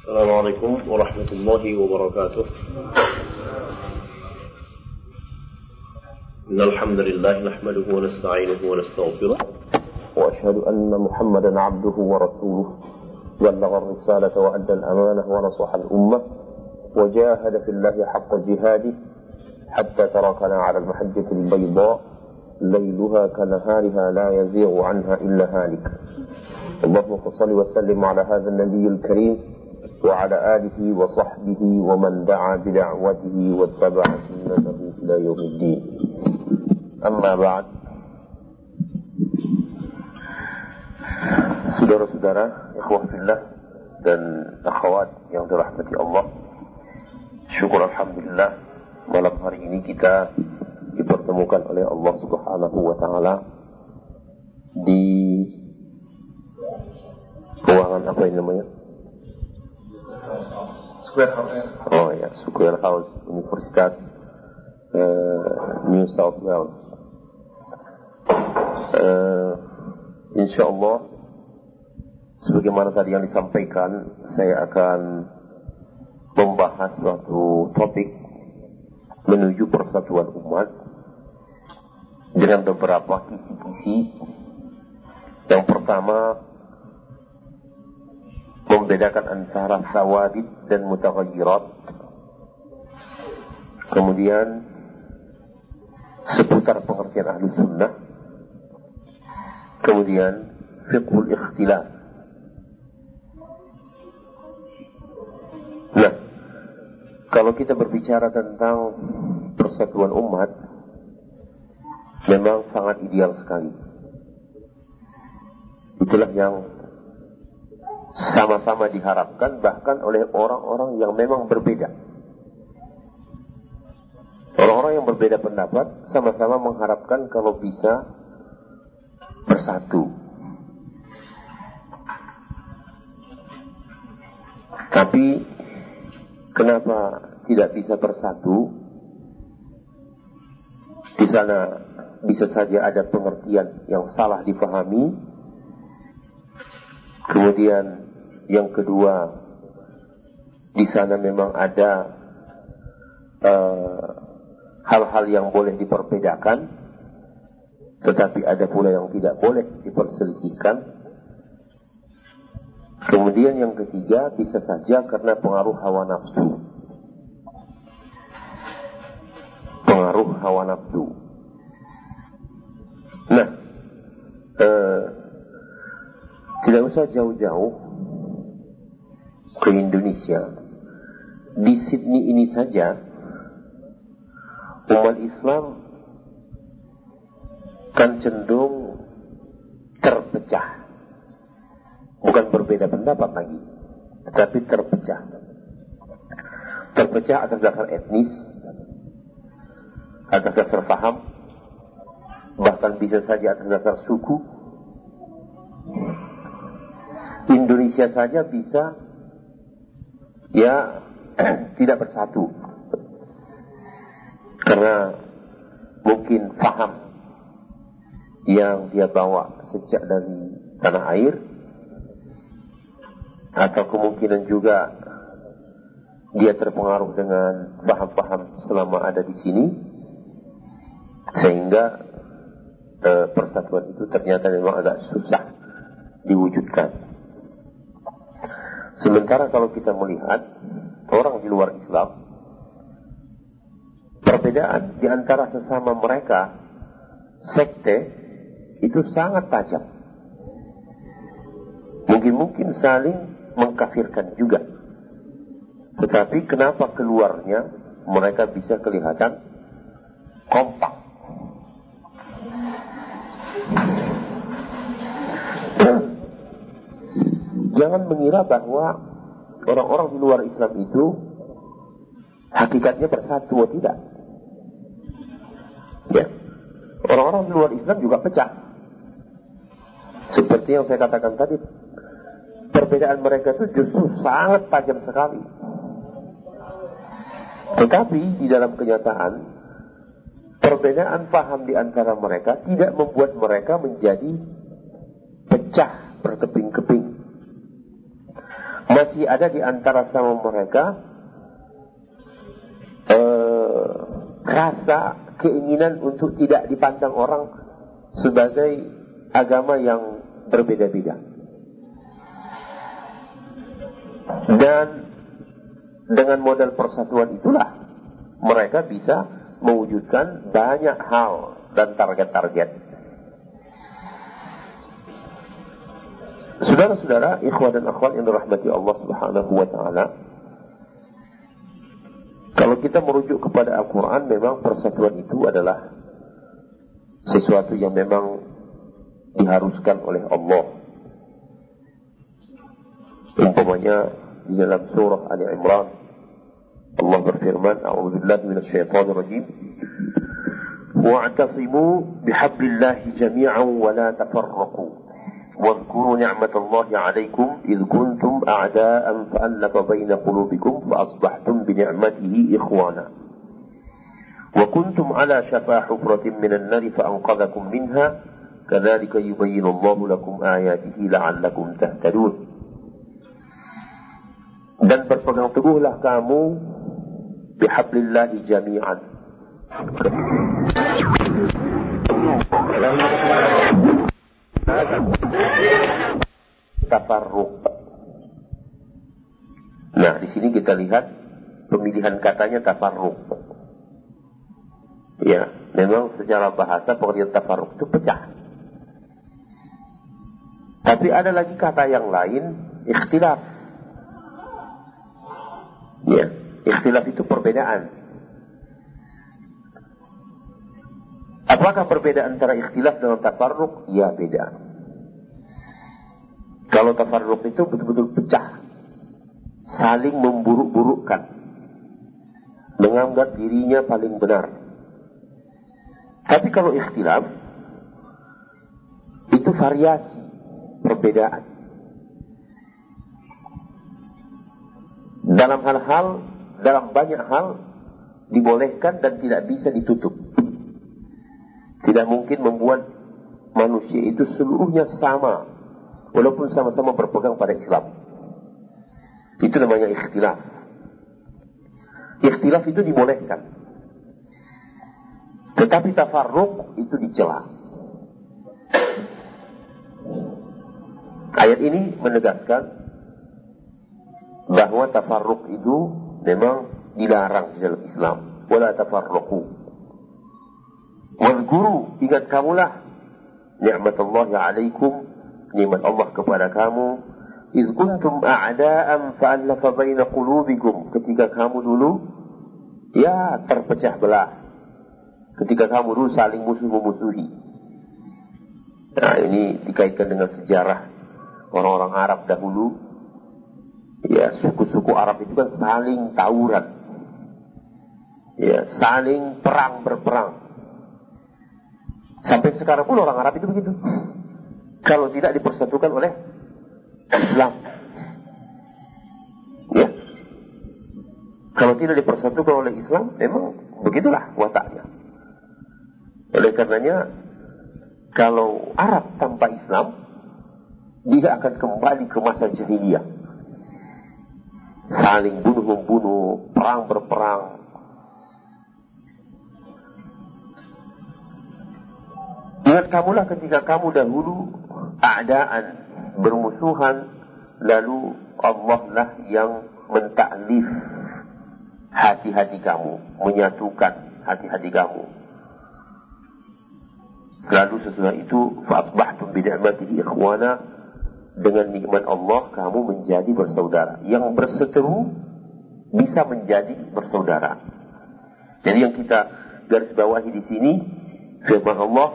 السلام عليكم ورحمة الله وبركاته. إن الحمد لله نحمده ونستعينه ونستغفره وأشهد أن محمدا عبده ورسوله بلغ الرسالة وأدى الأمانة ونصح الأمة وجاهد في الله حق جهاده حتى تركنا على المحجة البيضاء ليلها كنهارها لا يزيغ عنها إلا هالك. اللهم صل وسلم على هذا النبي الكريم وعلى آله وصحبه ومن دعا بدعوته واتبع سنته إلى يوم الدين. Amma ba'd. Saudara-saudara, ikhwah fillah dan akhwat yang dirahmati Allah, syukur alhamdulillah malam hari ini kita dipertemukan oleh Allah Subhanahu wa taala di ruangan apa ini namanya? Square House. Oh ya, Square House Universitas New South Wales. InsyaAllah sebagaimana tadi yang disampaikan, saya akan membahas suatu topik menuju persatuan umat dengan beberapa kisi-kisi. Yang pertama, membedakan antara sawabit dan mutaghayyirat. Kemudian seputar pengertian ahli sunnah. Kemudian fiqhul ikhtilaf. Nah, kalau kita berbicara tentang persatuan umat, memang sangat ideal sekali. Itulah yang sama-sama diharapkan bahkan oleh orang-orang yang memang berbeda. Orang-orang yang berbeda pendapat sama-sama mengharapkan kalau bisa bersatu. Tapi kenapa tidak bisa bersatu? Di sana bisa saja ada pengertian yang salah dipahami. Kemudian yang kedua, di sana memang ada hal-hal yang boleh diperbedakan, tetapi ada pula yang tidak boleh diperselisihkan. Kemudian yang ketiga, bisa saja karena pengaruh hawa nafsu. Pengaruh hawa nafsu. Nah, tidak usah jauh-jauh ke Indonesia. Di Sydney ini saja, umat Islam kan cenderung terpecah. Bukan berbeda pendapat lagi, tetapi terpecah. Terpecah atas dasar etnis, atas dasar paham, bahkan bisa saja atas dasar suku. Indonesia saja bisa tidak bersatu karena mungkin paham yang dia bawa sejak dari tanah air, atau kemungkinan juga dia terpengaruh dengan paham-paham selama ada di sini, sehingga persatuan itu ternyata memang agak susah diwujudkan. Sementara kalau kita melihat orang di luar Islam, perbedaan di antara sesama mereka, sekte, itu sangat tajam. Mungkin saling mengkafirkan juga. Tetapi kenapa keluarnya mereka bisa kelihatan kompak? Jangan mengira bahwa orang-orang di luar Islam itu hakikatnya bersatu atau tidak. Ya, orang-orang di luar Islam juga pecah. Seperti yang saya katakan tadi, perbedaan mereka itu justru sangat tajam sekali. Tetapi di dalam kenyataan, perbedaan paham di antara mereka tidak membuat mereka menjadi pecah berkeping-keping. masih ada di antara sama mereka rasa keinginan untuk tidak dipandang orang sebagai agama yang berbeda-beda. Dan dengan modal persatuan itulah mereka bisa mewujudkan banyak hal dan target-target. Saudara-saudara, ikhwan dan akhwat yang dirahmati Allah Subhanahu wa taala, kalau kita merujuk kepada Al-Quran, memang persatuan itu adalah sesuatu yang memang diharuskan oleh Allah. Umpamanya di dalam surah Ali Imran, Allah berfirman, A'udzubillahi minasyaitonir rajim, wa'tasimu bihablillahi jami'an wa la tafarraqu. واذكروا نعمة الله عليكم إذ كنتم أعداء فألف بين قلوبكم فأصبحتم بنعمته إخوانا وكنتم على شفا حفرة من النار فأنقذكم منها كذلك يبين الله لكم آياته لعلكم تهتدون. Dan berpegang teguhlah kamu bihablillahi jami'an, tafarruq. Nah, di sini kita lihat pemilihan katanya tafarruq. Ya, memang secara bahasa pengertian tafarruq itu pecah. Tapi ada lagi kata yang lain, ikhtilaf. Ya, ikhtilaf itu perbedaan. Apakah perbedaan antara ikhtilaf dengan tafarruq? Ya, beda. Kalau tafarruq itu betul-betul pecah, saling memburuk-burukkan, menganggap dirinya paling benar. Tapi kalau ikhtilaf, itu variasi, perbedaan. Dalam banyak hal dibolehkan dan tidak bisa ditutup. Tidak mungkin membuat manusia itu seluruhnya sama, walaupun sama-sama berpegang pada Islam. Itu namanya ikhtilaf. Ikhtilaf itu dibolehkan. Tetapi tafarruq itu dicela. Ayat ini menegaskan bahwa tafarruq itu memang dilarang di dalam Islam. Wala tafarruqu. Wadhkuru, ingat kamulah ni'matallahi alaikum, nikmat Allah kepada kamu, iz kuntum a'da'an fa'allafa baina qulubikum, ketika kamu dulu ya terpecah belah, ketika kamu dulu saling musuh-memusuhi. Nah, ini dikaitkan dengan sejarah orang-orang Arab dahulu. Ya, suku-suku Arab itu kan saling tawuran, ya, saling berperang. Sampai sekarang pun orang Arab itu begitu. Kalau tidak dipersatukan oleh Islam, ya, kalau tidak dipersatukan oleh Islam, memang begitulah wataknya. Oleh karenanya, kalau Arab tanpa Islam, dia akan kembali ke masa jahiliyah, saling bunuh-membunuh, perang berperang. Ingat kamulah ketika kamu dahulu a'daan, bermusuhan, lalu Allah lah yang mentaklif hati-hati kamu, menyatukan hati-hati kamu. Lalu sesudah itu fa'asbahtum bi ni'matihi ikhwana, dengan nikmat Allah kamu menjadi bersaudara. Yang berseteru bisa menjadi bersaudara. Jadi yang kita garis bawahi di sini firman Allah,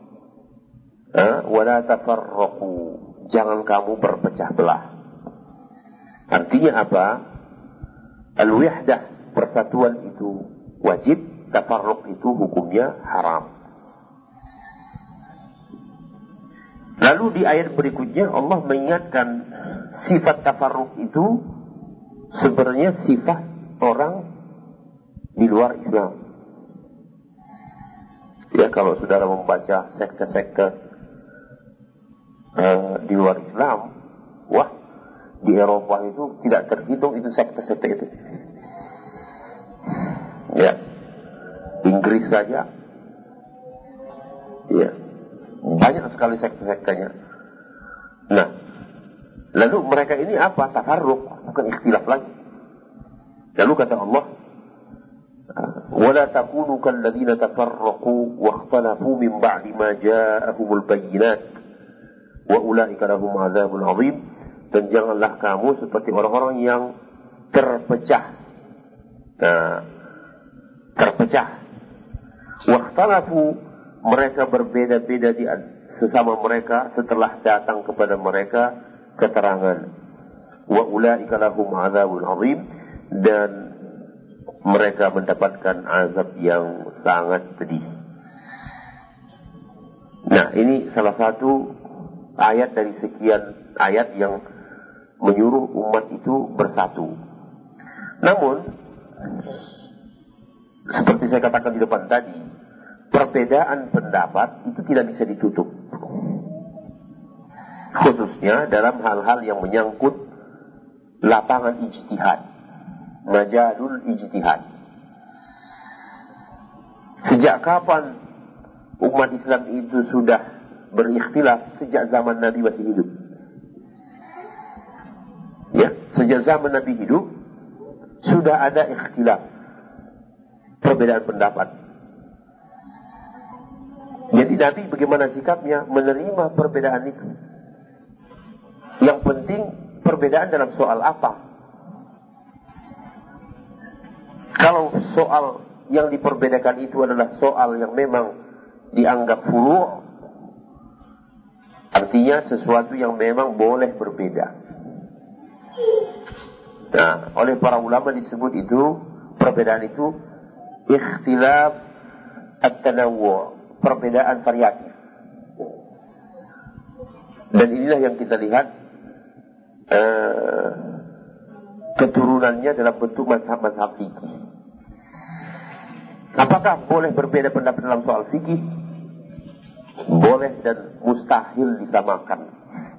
wala tafarraqu, jangan kamu berpecah belah. Artinya apa? Al-wihdah, persatuan itu wajib, tafarruq itu hukumnya haram. Lalu di ayat berikutnya Allah mengingatkan sifat tafarruq itu sebenarnya sifat orang di luar Islam. Ya, kalau saudara membaca sekte-sekte di luar Islam, wah, di Eropa itu tidak terhitung itu sekte-sekte itu. Ya, Inggris saja, ya, banyak sekali sekte-sektenya. Nah, lalu mereka ini apa? Tafarruq, bukan ikhtilaf lagi. Lalu kata Allah, وَلَا تَكُونُوا كَالَّذِينَ تَفَرَّقُوا وَاخْتَلَفُوا مِنْ بَعْدِ مَا جَاءَهُمُ الْبَيِّنَاتُ وَأُولَٰئِكَ لَهُمْ عَذَابٌ عَظِيمٌ. Dan janganlah kamu seperti orang-orang yang terpecah. Terpecah. Wakhtalafu, mereka berbeda-beda di sesama mereka setelah datang kepada mereka keterangan. Wa ulaika lahum adzabun azim, dan mereka mendapatkan azab yang sangat pedih. Nah, ini salah satu ayat dari sekian ayat yang menyuruh umat itu bersatu. Namun, seperti saya katakan di depan tadi, perbedaan pendapat itu tidak bisa ditutup. Khususnya dalam hal-hal yang menyangkut lapangan ijtihad, majalul ijtihad. Sejak kapan umat Islam itu sudah berikhtilaf? Sejak zaman Nabi masih hidup. Ya, sejak zaman Nabi hidup sudah ada ikhtilaf, perbedaan pendapat. Jadi Nabi bagaimana sikapnya menerima perbedaan itu? Yang penting perbedaan dalam soal apa? Kalau soal yang diperbedakan itu adalah soal yang memang dianggap furu', artinya sesuatu yang memang boleh berbeda. Nah, oleh para ulama disebut itu, perbedaan itu ikhtilaf at-tanawwu', perbedaan variatif. Dan inilah yang kita lihat keturunannya dalam bentuk mazhab-mazhab fikih. Apakah boleh berbeda pendapat dalam soal fikih? Boleh dan mustahil disamakan.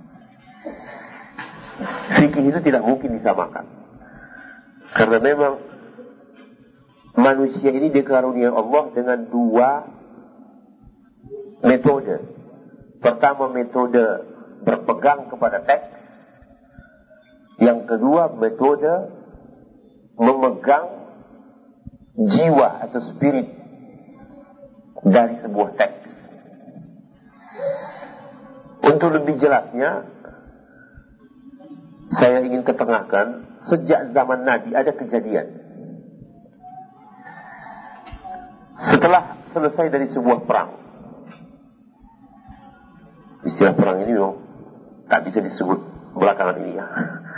Fikih itu tidak mungkin disamakan. Karena memang manusia ini dikaruniai Allah dengan dua metode. Pertama, metode berpegang kepada teks. Yang kedua, metode memegang jiwa atau spirit dari sebuah teks. Untuk lebih jelasnya, saya ingin ketengahkan, sejak zaman Nabi ada kejadian. Setelah selesai dari sebuah perang, istilah perang ini dong, tak bisa disebut belakangan ini ya.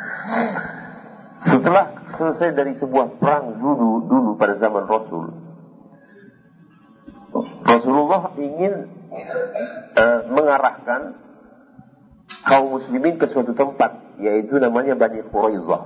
Setelah selesai dari sebuah perang dulu pada zaman Rasulullah ingin mengarahkan kaum muslimin ke suatu tempat, yaitu namanya Bani Quraizah.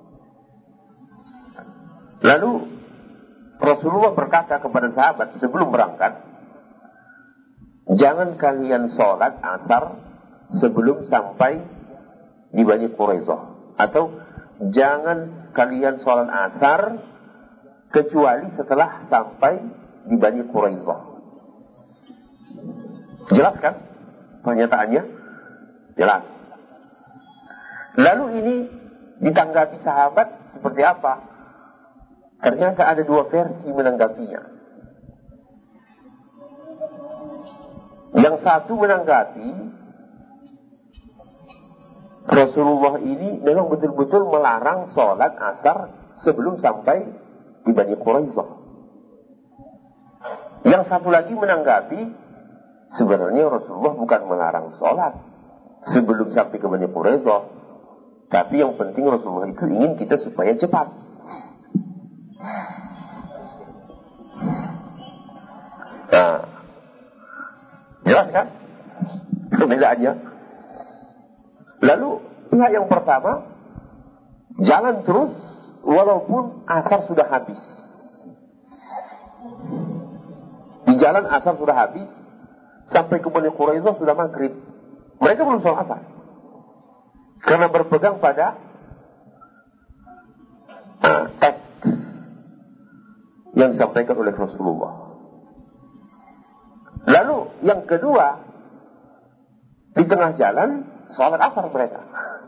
Lalu Rasulullah berkata kepada sahabat sebelum berangkat, jangan kalian sholat asar sebelum sampai di Bani Quraizah, atau jangan kalian sholat asar kecuali setelah sampai di Bani Quraizah. Jelas kan pernyataannya? Jelas. Lalu ini ditanggapi sahabat seperti apa? Ternyata ada dua versi menanggapinya. Yang satu menanggapi Rasulullah ini memang betul-betul melarang sholat asar sebelum sampai di Bani Quraizah. Yang satu lagi menanggapi sebenarnya Rasulullah bukan melarang sholat sebelum sampai ke Bani Quraizah, tapi yang penting Rasulullah itu ingin kita supaya cepat. Nah, jelas kan perbedaannya? Lalu pihak yang pertama jalan terus walaupun asar sudah habis. Di jalan asar sudah habis, sampai ke Bani Quraizah sudah maghrib. Mereka belum sholat asar. Karena berpegang pada teks yang disampaikan oleh Rasulullah. Lalu yang kedua, di tengah jalan sholat asar mereka.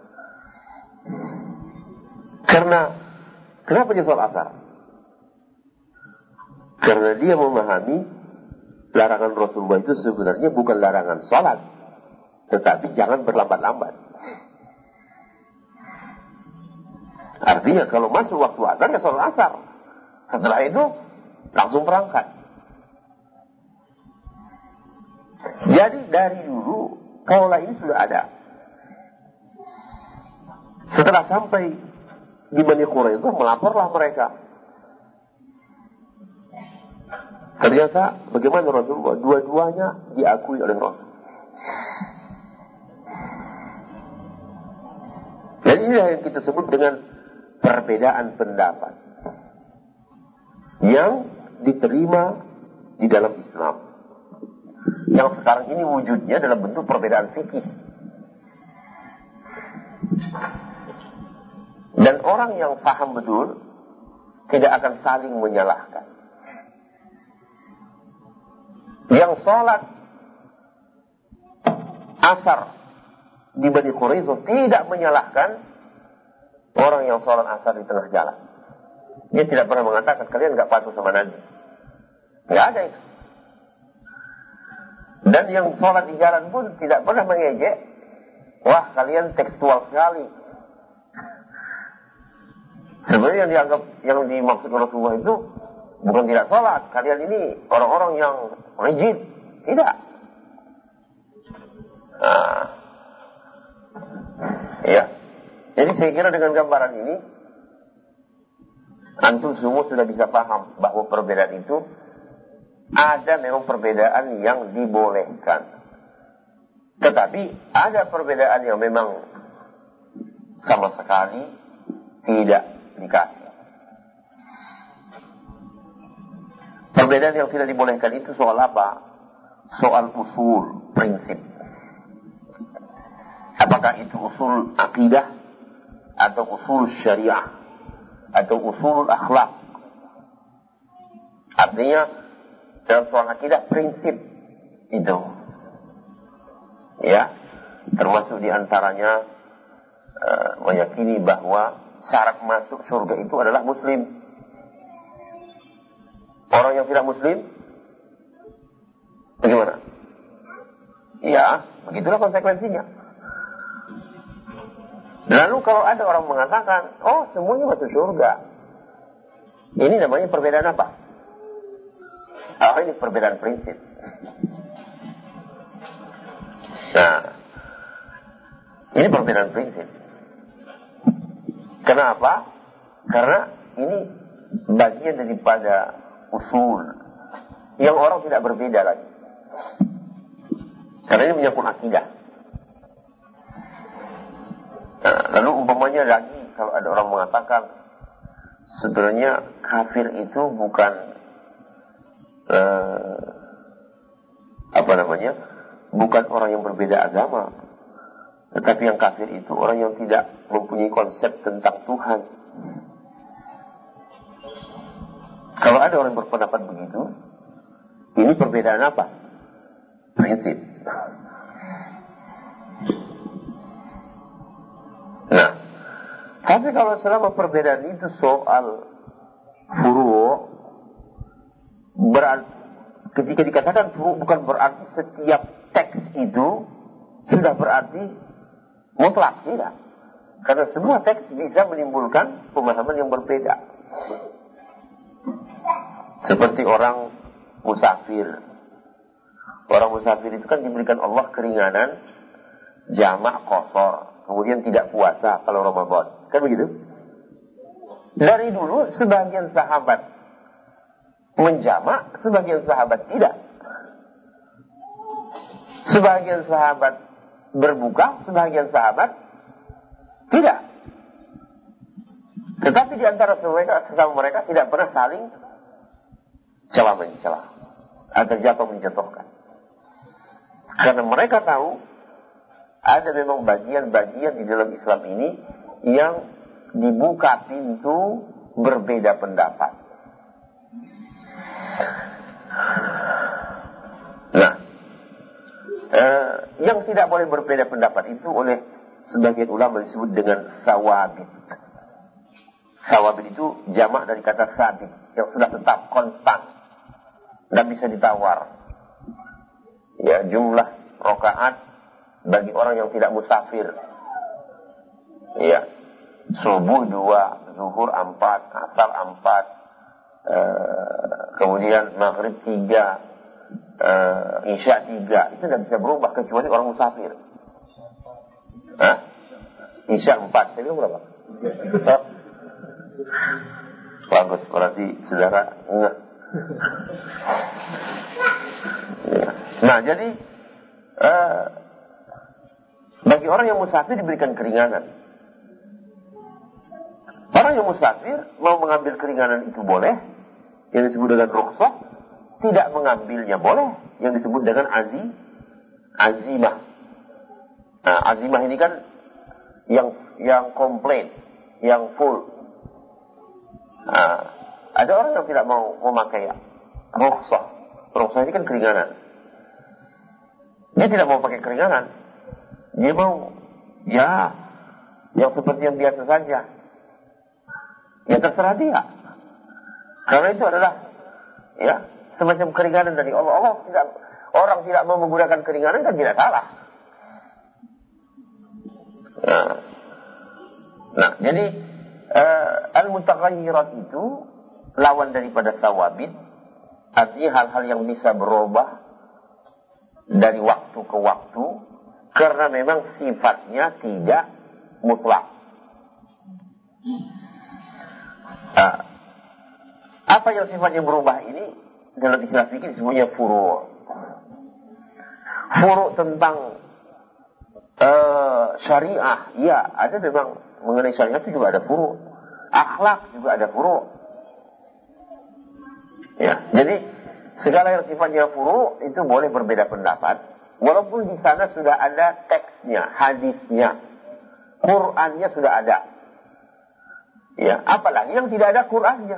Kenapa dia sholat asar? Karena dia memahami larangan Rasulullah itu sebenarnya bukan larangan sholat, tetapi jangan berlambat-lambat. Artinya kalau masuk waktu asar ya sholat asar. Setelah itu langsung berangkat. Jadi dari dulu kaula ini sudah ada. Setelah sampai di Bani Quraidah, melaporlah mereka. Ternyata bagaimana Rasulullah? Dua-duanya diakui oleh Rasul. Dan inilah yang kita sebut dengan perbedaan pendapat yang diterima di dalam Islam. Yang sekarang ini wujudnya dalam bentuk perbedaan fikih. Dan orang yang paham betul tidak akan saling menyalahkan. Yang sholat asar di Bani Quraidah tidak menyalahkan orang yang sholat asar di tengah jalan. Dia tidak pernah mengatakan kalian nggak patuh sama Nabi. Nggak ada itu. Dan yang sholat di jalan pun tidak pernah mengejek. Wah, kalian tekstual sekali. Sebenarnya yang dianggap, yang dimaksud Rasulullah itu bukan tidak sholat. Kalian ini orang-orang yang rigid. Tidak. Ya. Jadi saya kira dengan gambaran ini, antum semua sudah bisa paham bahwa perbedaan itu ada memang perbedaan yang dibolehkan. Tetapi ada perbedaan yang memang sama sekali tidak dikasih. Perbedaan yang tidak dibolehkan itu soal apa? Soal usul, prinsip. Apakah itu usul akidah atau usul syariah atau usul akhlak? Artinya dalam soal akidah prinsip itu, ya, termasuk diantaranya meyakini bahwa syarat masuk surga itu adalah Muslim. Orang yang tidak Muslim, bagaimana? Ya, begitulah konsekuensinya. Lalu kalau ada orang mengatakan, oh semuanya masuk surga, ini namanya perbedaan apa? Oh, ini perbedaan prinsip. Nah, ini perbedaan prinsip. Kenapa? Karena ini bagian daripada usul yang orang tidak berbeda lagi. Karena ini menyangkut akidah. Nah, lalu umpamanya lagi kalau ada orang mengatakan sebenarnya kafir itu bukan bukan orang yang berbeda agama, tetapi yang kafir itu orang yang tidak mempunyai konsep tentang Tuhan. Kalau ada orang berpendapat begitu, ini perbedaan apa? Prinsip. Nah, tapi kalau selama perbedaan itu soal furu', berarti ketika dikatakan furu' bukan berarti setiap teks itu sudah berarti mutlak, tidak. Karena semua teks bisa menimbulkan pemahaman yang berbeda. Seperti orang musafir. Orang musafir itu kan diberikan Allah keringanan jamak qasar, kemudian tidak puasa kalau Ramadan. Kan begitu? Dari dulu sebagian sahabat menjamak, sebagian sahabat tidak. Sebagian sahabat berbuka, sebagian sahabat tidak. Tetapi di antara sesama mereka tidak pernah saling celah-mencelah atau jatuh menjatuhkan. Karena mereka tahu ada memang bagian-bagian di dalam Islam ini yang dibuka pintu berbeda pendapat. Nah, yang tidak boleh berbeda pendapat itu oleh sebagian ulama disebut dengan sawabit. Sawabit itu jamak dari kata sabit, yang sudah tetap, konstan, tidak bisa ditawar. Ya, jumlah rakaat bagi orang yang tidak musafir. Ya, subuh 2, zuhur 4, asar 4, kemudian maghrib 3, isya 3. Itu tidak bisa berubah kecuali orang musafir. Isya 4, saya bilang berapa? Bagus, berarti saudara enggak. Ya. Nah, jadi bagi orang yang musafir diberikan keringanan. Orang yang musafir mau mengambil keringanan itu boleh, yang disebut dengan rukhsah. Tidak mengambilnya boleh, yang disebut dengan azimah. Nah, azimah ini kan yang komplain, yang full. Nah, ada orang yang tidak mau memakai rukhsah. Rukhsah ini kan keringanan. Dia tidak mau pakai keringanan. Dia mau, ya, yang seperti yang biasa saja. Ya terserah dia. Karena itu adalah, ya, semacam keringanan dari Allah. Orang tidak mau menggunakan keringanan kan tidak salah. Nah, jadi al-mutaghayyirat itu lawan daripada sawabit. Artinya hal-hal yang bisa berubah dari waktu ke waktu karena memang sifatnya tidak mutlak. Apa yang sifatnya berubah ini dalam istilah fikih disebutnya furu'. Furu' tentang syariah, ya ada memang mengenai syariah itu juga ada furu'. Akhlak juga ada furu'. Ya, jadi segala yang sifatnya furu' itu boleh berbeda pendapat, walaupun di sana sudah ada teksnya, hadisnya, Qur'annya sudah ada. Ya, apalagi yang tidak ada Qur'annya.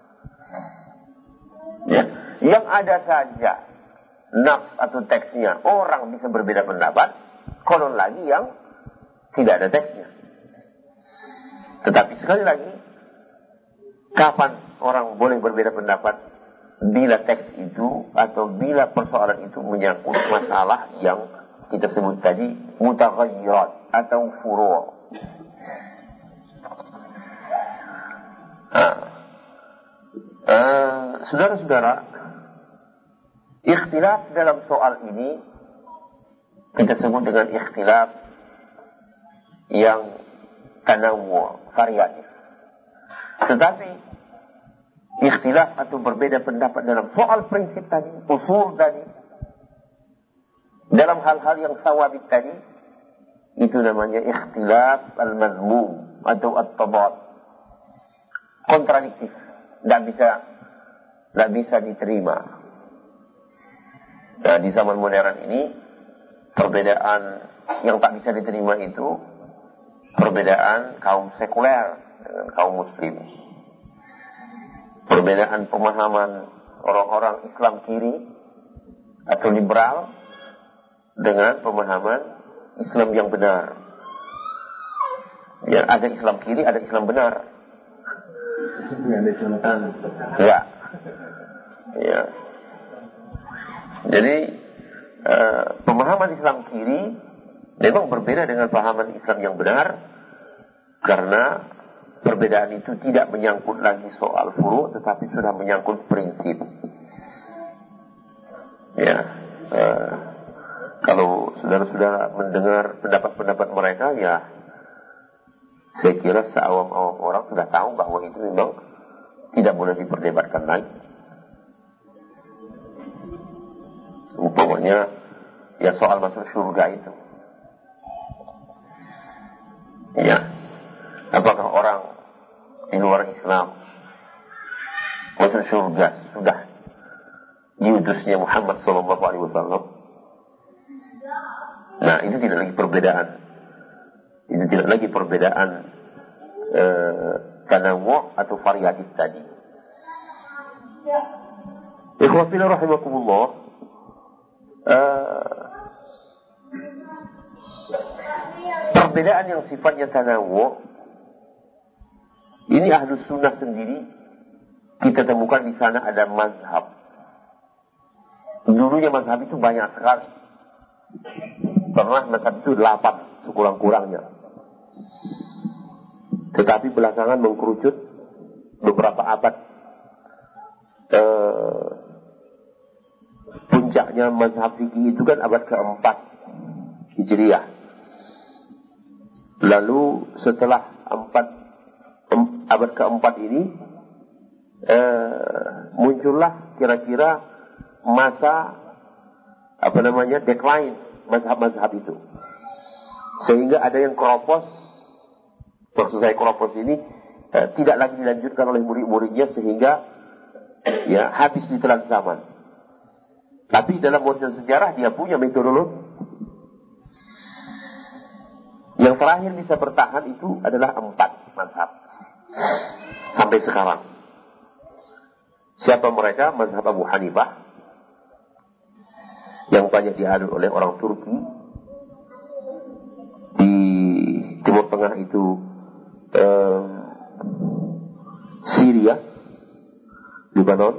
Ya, yang ada saja nas atau teksnya, orang bisa berbeda pendapat, konon lagi yang tidak ada teksnya. Tetapi sekali lagi, kapan orang boleh berbeda pendapat? Bila teks itu atau bila persoalan itu menyangkut masalah yang kita sebut tadi mutaghayyirat atau furu'. Saudara-saudara, ikhtilaf dalam soal ini kita sebut dengan ikhtilaf yang tanawwu', variatif. Tetapi ikhtilaf atau berbeda pendapat dalam soal prinsip tadi, usul tadi, dalam hal-hal yang sawabit tadi, itu namanya ikhtilaf al-mazmum atau at-tabad, kontradiktif, tidak bisa diterima. Nah, di zaman modern ini perbedaan yang tak bisa diterima itu perbedaan kaum sekuler dengan kaum muslim. Perbedaan pemahaman orang-orang Islam kiri atau liberal dengan pemahaman Islam yang benar. Ya, ada Islam kiri, ada Islam benar. Ya. Ya. Jadi pemahaman Islam kiri memang berbeda dengan pemahaman Islam yang benar karena perbedaan itu tidak menyangkut lagi soal furu', tetapi sudah menyangkut prinsip. Ya, kalau saudara-saudara mendengar pendapat-pendapat mereka, ya saya kira seawam-awam orang sudah tahu bahwa itu memang tidak boleh diperdebatkan lagi. Umpamanya, ya soal masuk surga itu. Ya, apakah orang di luar Islam masuk surga sudah diutusnya Muhammad SAW? Nah, itu tidak lagi perbedaan. Itu tidak lagi perbedaan tanawu' atau variatif tadi. Ikhwafina rahimakumullah, perbedaan yang sifatnya tanawu' ini Ahlus Sunnah sendiri kita temukan di sana ada mazhab. Dulunya mazhab itu banyak sekali. Pernah mazhab itu 8 sekurang-kurangnya. Tetapi belakangan mengkerucut beberapa abad. Puncaknya mazhab fikih itu kan abad ke-4 Hijriah. Lalu setelah abad ke-4 ini muncullah kira-kira masa decline mazhab-mazhab itu, sehingga ada yang keropos. Maksud saya keropos ini tidak lagi dilanjutkan oleh murid-muridnya sehingga ya habis ditelan zaman. Tapi dalam warisan sejarah dia punya metodologi. Yang terakhir bisa bertahan itu adalah 4 mazhab sampai sekarang. Siapa mereka? Mazhab Abu Hanifah yang banyak diadil oleh orang Turki. Di Timur Tengah itu Syria, Lebanon,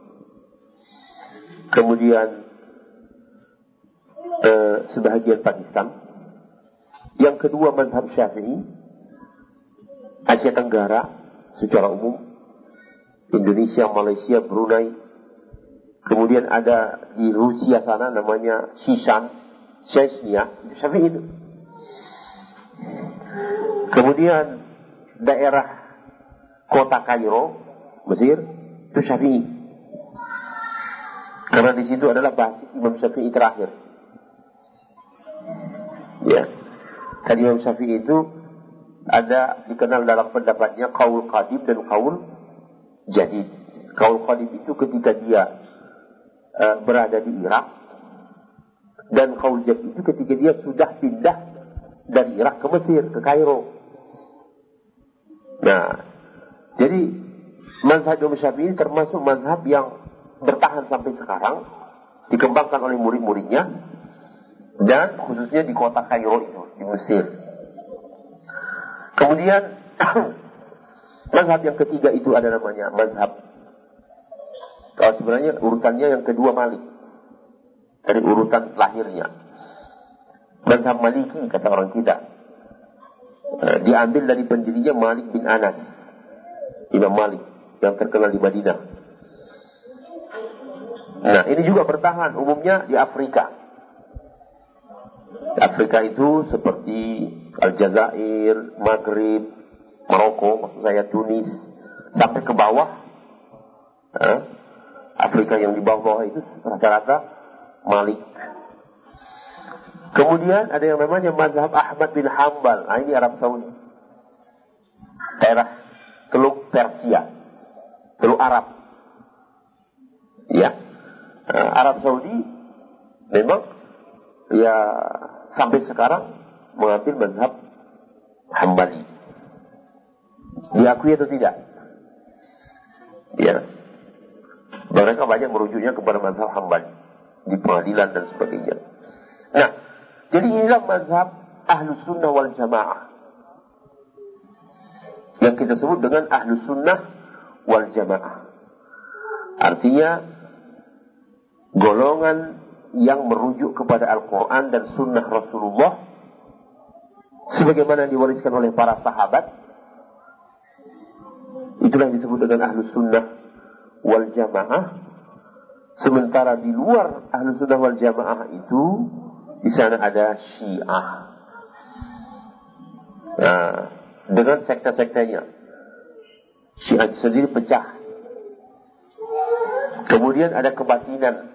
kemudian sebahagian Pakistan. Yang kedua mazhab Syafi'i, Asia Tenggara secara umum, Indonesia, Malaysia, Brunei. Kemudian ada di Rusia sana namanya Chechnya, Syafi'i itu. Kemudian daerah kota Kairo, Mesir, itu Syafi'i. Karena di situ adalah basis Imam Syafi'i terakhir. Ya. Dan Imam Syafi'i itu ada dikenal dalam pendapatnya qaul qadim dan qaul jadid. Qaul qadim itu ketika dia berada di Irak, dan qaul jadid itu ketika dia sudah pindah dari Irak ke Mesir, ke Kairo. Nah, jadi mazhab Imam Syafi'i termasuk mazhab yang bertahan sampai sekarang, dikembangkan oleh murid-muridnya, dan khususnya di kota Kairo itu, di Mesir. Kemudian mazhab yang ketiga itu ada namanya mazhab, sebenarnya urutannya yang kedua Malik dari urutan lahirnya. Mazhab Maliki kata orang kita, diambil dari pendirinya Malik bin Anas, Imam Malik yang terkenal di Madinah. Nah, ini juga bertahan umumnya di Afrika. Afrika itu seperti Aljazair, Maghrib, Maroko, maksud saya Tunis, sampai ke bawah. Afrika yang di bawah itu rata-rata Malik. Kemudian ada yang namanya mazhab Ahmad bin Hanbal. Nah, ini Arab Saudi, daerah Teluk Persia, Teluk Arab. Ya, Arab Saudi memang ya sampai sekarang mengambil mazhab Hambali. Diakui atau tidak? Ya, mereka banyak merujuknya kepada mazhab Hambali di pengadilan dan sebagainya. Nah, jadi inilah mazhab Ahlus Sunnah wal Jamaah yang kita sebut dengan Ahlus Sunnah wal Jamaah. Artinya golongan yang merujuk kepada Al-Quran dan Sunnah Rasulullah sebagaimana diwariskan oleh para sahabat. Itulah yang disebut dengan Ahlus Sunnah wal Jamaah. Sementara di luar Ahlus Sunnah wal Jamaah itu, di sana ada Syiah. Nah, dengan sekte-sektenya. Syiah sendiri pecah. Kemudian ada kebatinan.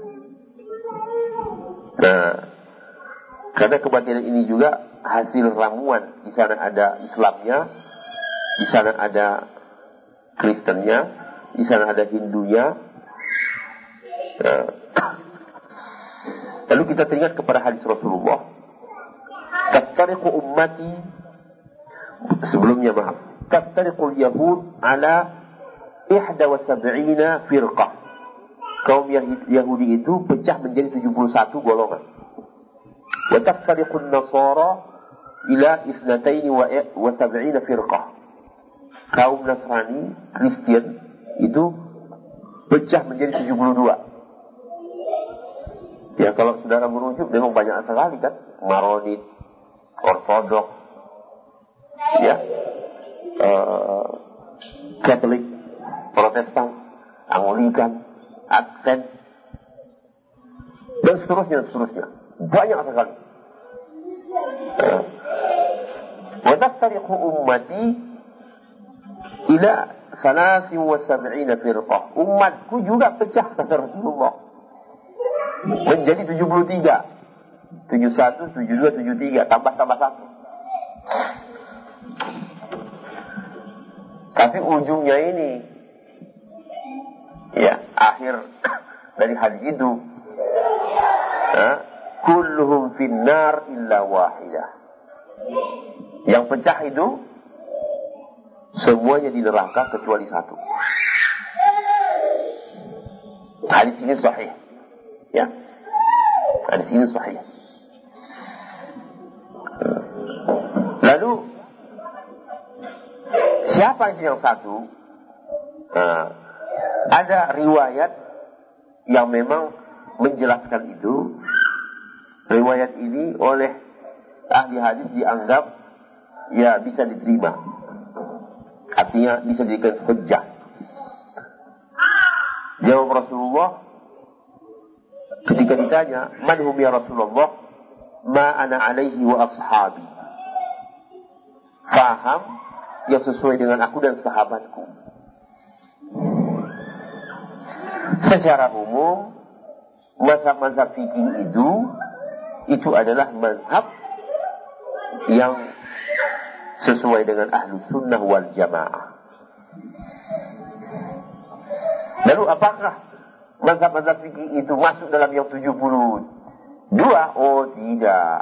Nah, karena kebatinan ini juga hasil ramuan. Di sana ada Islamnya, di sana ada Kristennya, di sana ada Hindunya. Lalu kita teringat kepada hadis Rasulullah, taftariqu ummati, sebelumnya maaf, taftariqul yahud ala 71 firqah. Kaum Yahudi itu pecah menjadi 71 golongan. Wa taftariqun nasara ila 72 firqah. Kaum Nasrani, Kristen itu pecah menjadi 72. Ya, kalau saudara merujuk memang banyak sekali kan, Maronit, Ortodok, ya, Katolik, Protestan, Anglikan, Advent, dan seterusnya, banyak sekali. Wa taftariqu ummati ila 73 firqah. Umatku juga pecah, kata Rasulullah, menjadi 73. 71, 72, 73, tambah 1. Tapi ujungnya ini, ya, akhir dari hadis itu, kulluhum finnar illa wahidah. Yang pecah itu semuanya di neraka kecuali satu. Hadis ini sahih. Ya. Hadis ini sahih. Lalu siapa itu yang satu? Ada riwayat yang memang menjelaskan itu. Riwayat ini oleh ahli hadis dianggap ya bisa diterima. Artinya bisa dijadikan hujjah. Jawab Rasulullah ketika ditanya, "Man hum ya Rasulullah?" "Ma ana alaihi wa ashabi." Faham yang sesuai dengan aku dan sahabatku. Secara umum, mazhab-mazhab fikih itu adalah mazhab yang sesuai dengan ahlu sunnah wal jamaah. Lalu apakah mazhab-mazhab fikih itu masuk dalam yang 72? Oh tidak.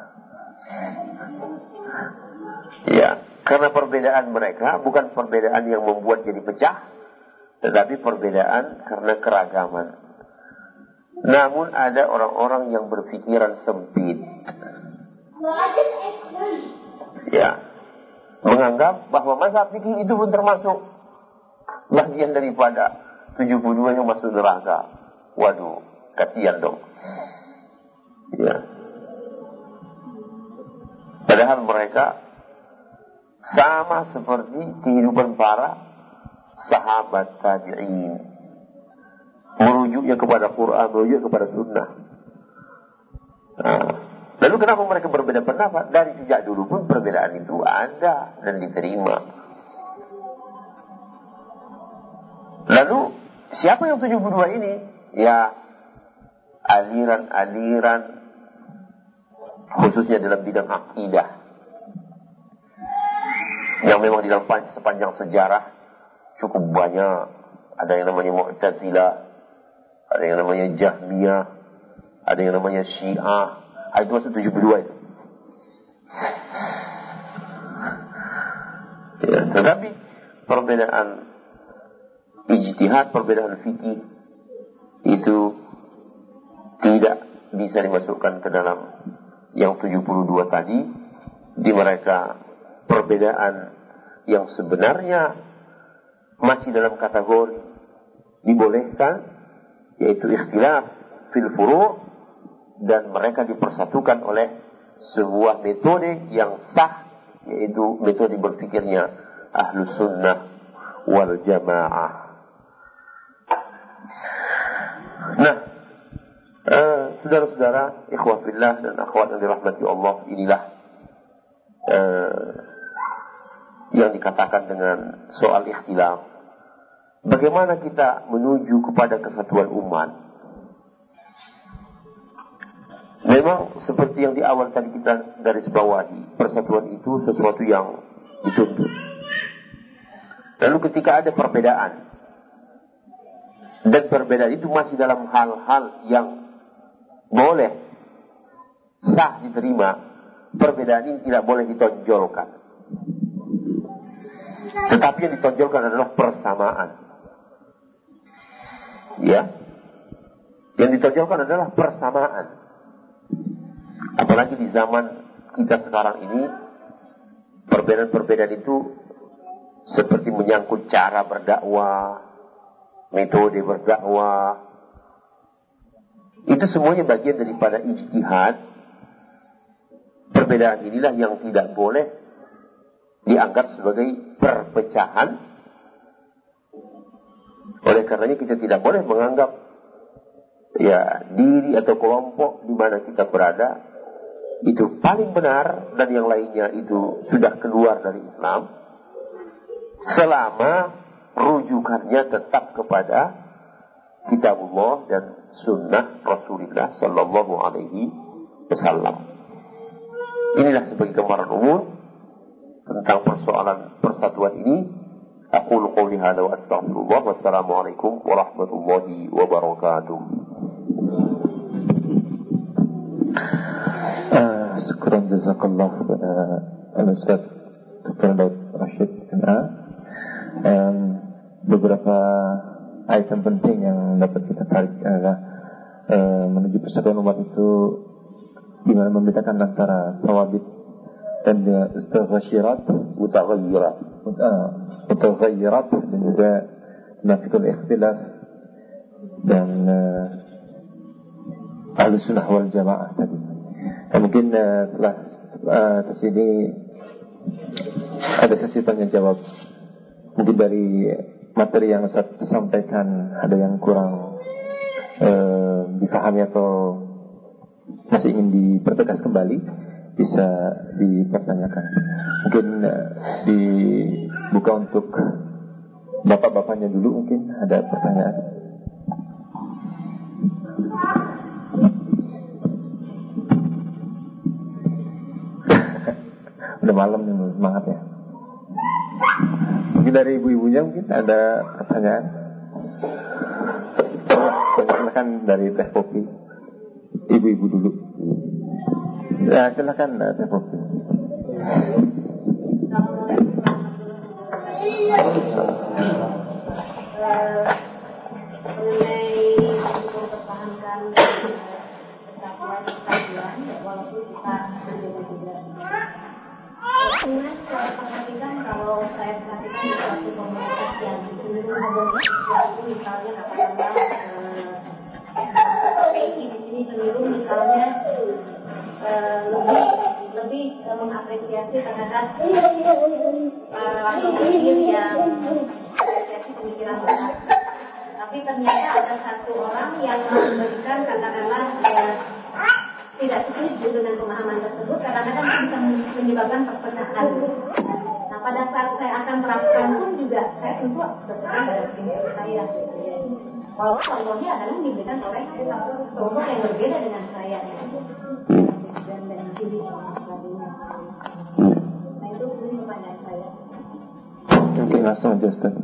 Ya, karena perbedaan mereka bukan perbedaan yang membuat jadi pecah, tetapi perbedaan karena keragaman. Namun ada orang-orang yang berpikiran sempit, ya, menganggap bahwa mazhab fikih itu pun termasuk bagian daripada 72 yang masuk neraka. Waduh, kasihan dong. Ya. Padahal mereka sama seperti kehidupan para sahabat tabi'in, merujuknya kepada Quran, merujuknya kepada sunnah. Lalu kenapa mereka berbeda pendapat? Dari sejak dulu pun perbedaan itu ada dan diterima. Lalu siapa yang 72 ini? Ya, aliran-aliran khususnya dalam bidang akidah yang memang di dalam sepanjang sejarah cukup banyak. Ada yang namanya Mu'tazilah, ada yang namanya Jahmiyah, ada yang namanya Syiah. Itu masuk 72 itu. Ya, tetapi perbedaan ijtihad, perbedaan fikih itu tidak bisa dimasukkan ke dalam yang 72 tadi. Di mereka perbedaan yang sebenarnya masih dalam kategori dibolehkan, yaitu ikhtilaf fil furu', dan mereka dipersatukan oleh sebuah metode yang sah, yaitu metode berpikirnya Ahlus Sunnah wal Jamaah. Nah, saudara-saudara, ikhwah fillah dan akhwat yang dirahmati Allah, inilah yang dikatakan dengan soal ikhtilaf. Bagaimana kita menuju kepada kesatuan umat? Memang seperti yang di awal tadi kita garis bawahi, persatuan itu sesuatu yang dituntut. Lalu ketika ada perbedaan, dan perbedaan itu masih dalam hal-hal yang boleh sah diterima, perbedaan ini tidak boleh ditonjolkan. Tetapi yang ditonjolkan adalah persamaan. Ya, yang ditonjolkan adalah persamaan. Apalagi di zaman kita sekarang ini, perbedaan-perbedaan itu seperti menyangkut cara berdakwah, metode berdakwah. Itu semuanya bagian daripada ijtihad. Perbedaan inilah yang tidak boleh dianggap sebagai perpecahan. Oleh karenanya kita tidak boleh menganggap diri atau kelompok di mana kita berada itu paling benar dan yang lainnya itu sudah keluar dari Islam, selama rujukannya tetap kepada Kitabullah dan Sunnah Rasulullah Sallallahu Alaihi Wasallam. Inilah sebagai gambaran umum tentang persoalan persatuan ini. Aqulu qouli hadza wa astaghfirullah. Wassalamualaikum warahmatullahi wabarakatuh. Syukran jazakallah kepada Al-Ustaz Dr. Daud Rashid MA. Beberapa item penting yang dapat kita tarik adalah menuju persatuan umat itu dimana membedakan antara tawabit dan istighfasyirat, mutaghayyirat dan juga nafitul ikhtilaf dan ahli sunnah wal jamaah tadi. Mungkin setelah kesini ada sesi tanya jawab. Mungkin dari materi yang saya sampaikan ada yang kurang difahami atau masih ingin dipertegas kembali, bisa dipertanyakan. Mungkin dibuka untuk bapak-bapaknya dulu, mungkin ada pertanyaan. Udah malam nih, semangat ya. Mungkin dari ibu-ibunya mungkin ada pertanyaan. Silakan dari Teh Popi. Ibu-ibu dulu. Ya, silakan Teh Popi. Walaupun kita kemudian saya perhatikan, kalau saya perhatikan di suatu komunitas yang cenderung homogen, yaitu misalnya katakanlah PI di sini cenderung misalnya lebih mengapresiasi terhadap pemikir yang mengapresiasi pemikiran benar. Tapi ternyata ada satu orang yang memberikan katakanlah tidak setuju dengan pemahaman tersebut, kadang-kadang bisa menyebabkan perpecahan. Nah, pada saat saya akan terapkan pun juga saya tentu berpegang pada prinsip saya. Walaupun contohnya adalah diberikan oleh kelompok yang berbeda dengan saya, dan diri dan sebagainya. Nah, itu pertanyaan saya. Oke, langsung aja Ustaz.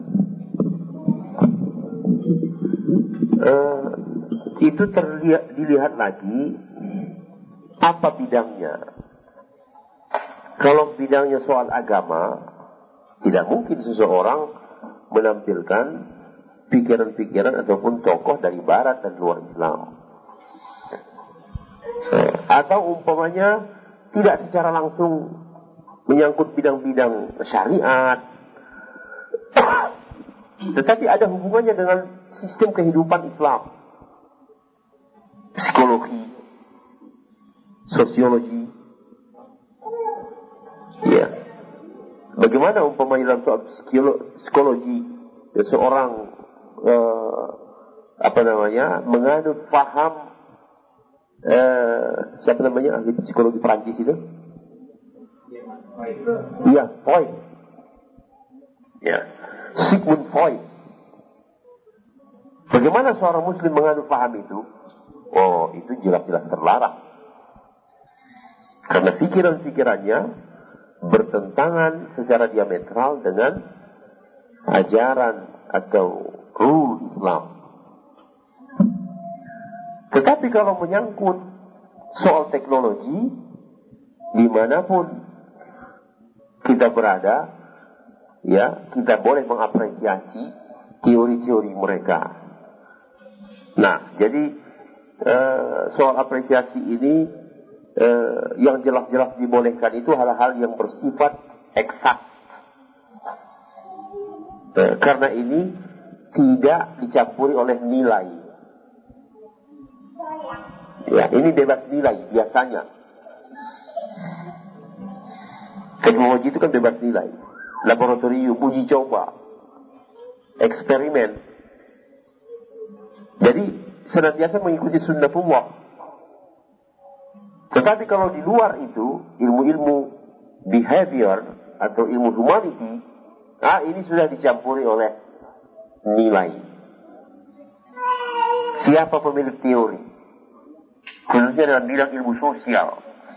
Itu dilihat lagi apa bidangnya. Kalau bidangnya soal agama, tidak mungkin seseorang menampilkan pikiran-pikiran ataupun tokoh dari barat dan luar Islam. Atau umpamanya tidak secara langsung menyangkut bidang-bidang syariat, tetapi ada hubungannya dengan sistem kehidupan Islam, psikologi, sosiologi. Ya. Bagaimana umpamanya dalam soal psikologi seorang menganut faham siapa namanya ahli psikologi Perancis itu? Iya, Freud. Ya, Sigmund Freud. Bagaimana seorang muslim menganut faham itu? Oh, itu jelas-jelas terlarang. Karena pikiran-pikirannya bertentangan secara diametral dengan ajaran atau rule Islam. Tetapi kalau menyangkut soal teknologi, dimanapun kita berada, ya, kita boleh mengapresiasi teori-teori mereka. Nah, jadi soal apresiasi ini yang jelas-jelas dibolehkan itu hal-hal yang bersifat eksak. Karena ini tidak dicampuri oleh nilai. Ya, ini bebas nilai biasanya. Teknologi itu kan bebas nilai. Laboratorium, uji coba, eksperimen. Jadi senantiasa mengikuti sunnatullah. Tetapi kalau di luar itu, ilmu-ilmu behavior atau ilmu humanity, ini sudah dicampuri oleh nilai. Siapa pemilik teori? Khususnya dalam bidang ilmu sosial.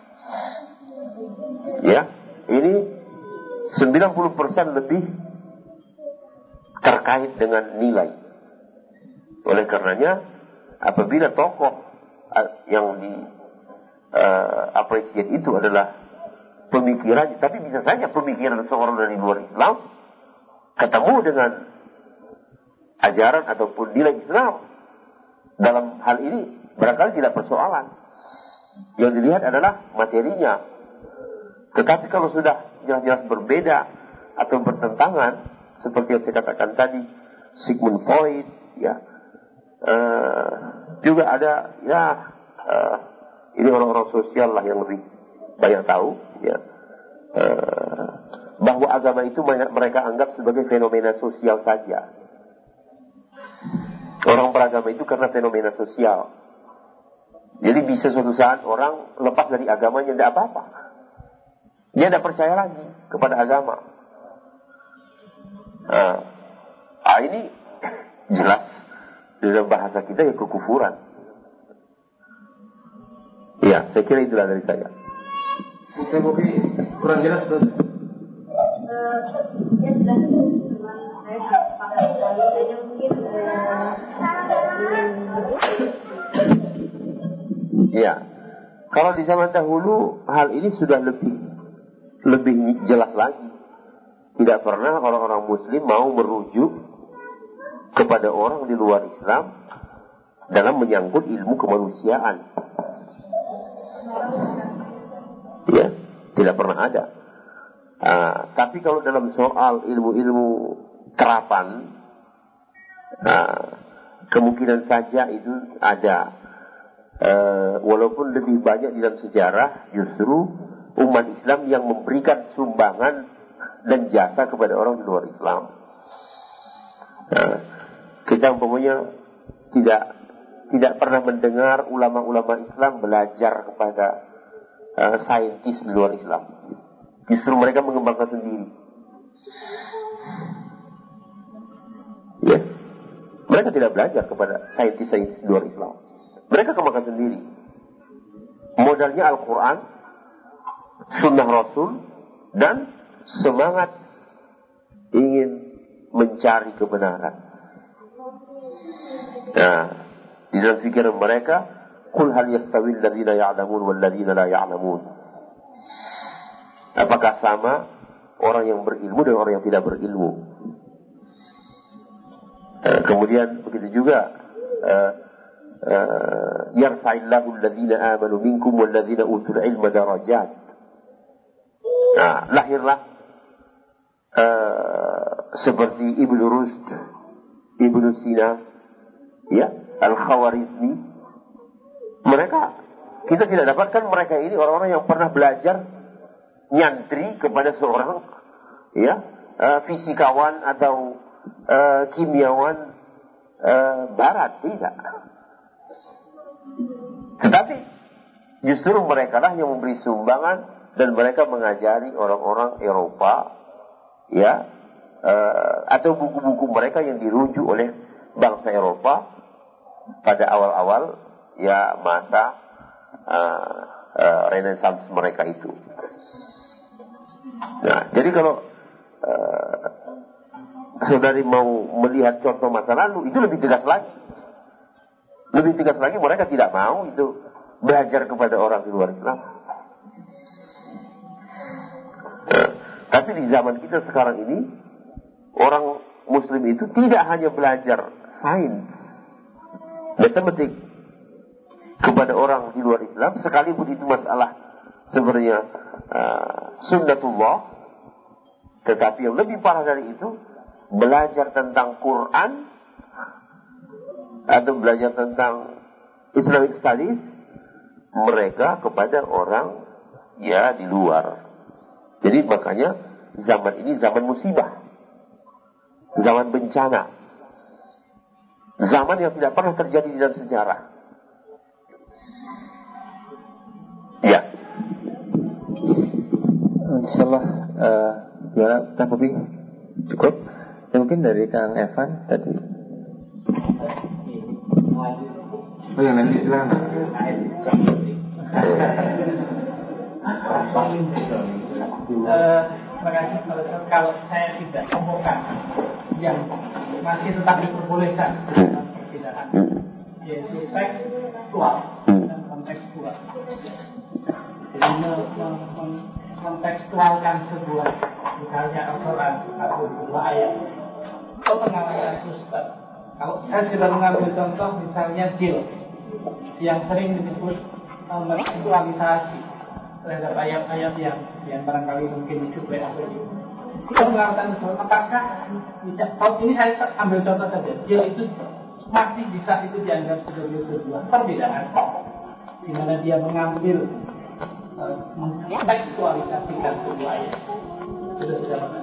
Ya, ini 90% lebih terkait dengan nilai. Oleh karenanya, apabila tokoh yang apresiasi itu adalah pemikirannya, tapi bisa saja pemikiran seorang dari luar Islam ketemu dengan ajaran ataupun nilai Islam. Dalam hal ini barangkali tidak persoalan. Yang dilihat adalah materinya. Tetapi kalau sudah jelas-jelas berbeda atau bertentangan, seperti yang saya katakan tadi, Sigmund Freud, ya, juga ada, ya, ini orang-orang sosial lah yang lebih banyak tahu, ya, bahwa agama itu mereka anggap sebagai fenomena sosial saja. Orang beragama itu karena fenomena sosial. Jadi bisa suatu saat orang lepas dari agamanya, tidak apa-apa. Dia tidak percaya lagi kepada agama. Ini jelas dalam bahasa kita ya kekufuran. Ya, saya kira itulah dari saya. Saya mungkin kurang jelas tuh. Ya sudah cukup. Saya sepakat sekali. Hanya mungkin ya, kalau di zaman dahulu hal ini sudah lebih jelas lagi. Tidak pernah orang-orang Muslim mau merujuk kepada orang di luar Islam dalam menyangkut ilmu kemanusiaan. Ya, tidak pernah ada. Tapi kalau dalam soal ilmu-ilmu terapan, kemungkinan saja itu ada. Walaupun lebih banyak di dalam sejarah justru umat Islam yang memberikan sumbangan dan jasa kepada orang di luar Islam. Kita umpamanya tidak pernah mendengar ulama-ulama Islam belajar kepada saintis di luar Islam. Justru mereka mengembangkan sendiri. Ya, mereka tidak belajar kepada saintis-saintis di luar Islam. Mereka kembangkan sendiri. Modalnya Al-Quran, Sunnah Rasul, dan semangat ingin mencari kebenaran. Nah, di dalam pikiran mereka, Qul hal yastawil ladzina ya'lamun wal ladzina la ya'lamun. Apakah sama orang yang berilmu dan orang yang tidak berilmu? Kemudian begitu juga yarfa'illahu alladzina amanu minkum wal ladzina utul ilma darajat. Nah, lahirlah seperti Ibnu Rushd, Ibnu Sina, ya, Al-Khawarizmi. Mereka, kita tidak dapatkan mereka ini orang-orang yang pernah belajar nyantri kepada seorang, ya, fisikawan atau kimiawan barat, tidak. Tetapi justru mereka lah yang memberi sumbangan dan mereka mengajari orang-orang Eropa, ya, atau buku-buku mereka yang dirujuk oleh bangsa Eropa pada awal-awal, ya, masa Renaissance mereka itu. Nah, jadi kalau saudari mau melihat contoh masa lalu, itu lebih tegas lagi. Lebih tegas lagi, mereka tidak mau itu belajar kepada orang di luar Islam. Tapi di zaman kita sekarang ini, orang Muslim itu tidak hanya belajar sains, matematik kepada orang di luar Islam, sekalipun itu masalah sebenarnya sunnatullah, tetapi yang lebih parah dari itu, belajar tentang Quran atau belajar tentang Islamic Studies mereka kepada orang ya di luar. Jadi makanya zaman ini zaman musibah, zaman bencana, zaman yang tidak pernah terjadi di dalam sejarah. Ya. Insyaallah gimana Kang Bobi? Cukup? Ya, mungkin dari Kang Evan tadi. Oh yang nanti silakan. Terima kasih. Kalau saya tidak contohkan yang masih tetap diperbolehkan perbedaan, yaitu tekstual dan kontekstual. Jadi mentekstualkan sebuah, misalnya Al-Quran atau sebuah ayat atau pengawasan Ustaz. Kalau saya sudah mengambil contoh misalnya jil yang sering disebut mentekstualisasi terhadap ayat-ayat yang barangkali mungkin dicuplek atau ini. Kita mengawasan Ustaz, apakah bisa? Kalau ini saya ambil contoh saja, jil itu masih bisa itu dianggap sebagai sebuah perbedaan, di mana dia mengambil mentekstualisasikan sebuah ayat. Sudah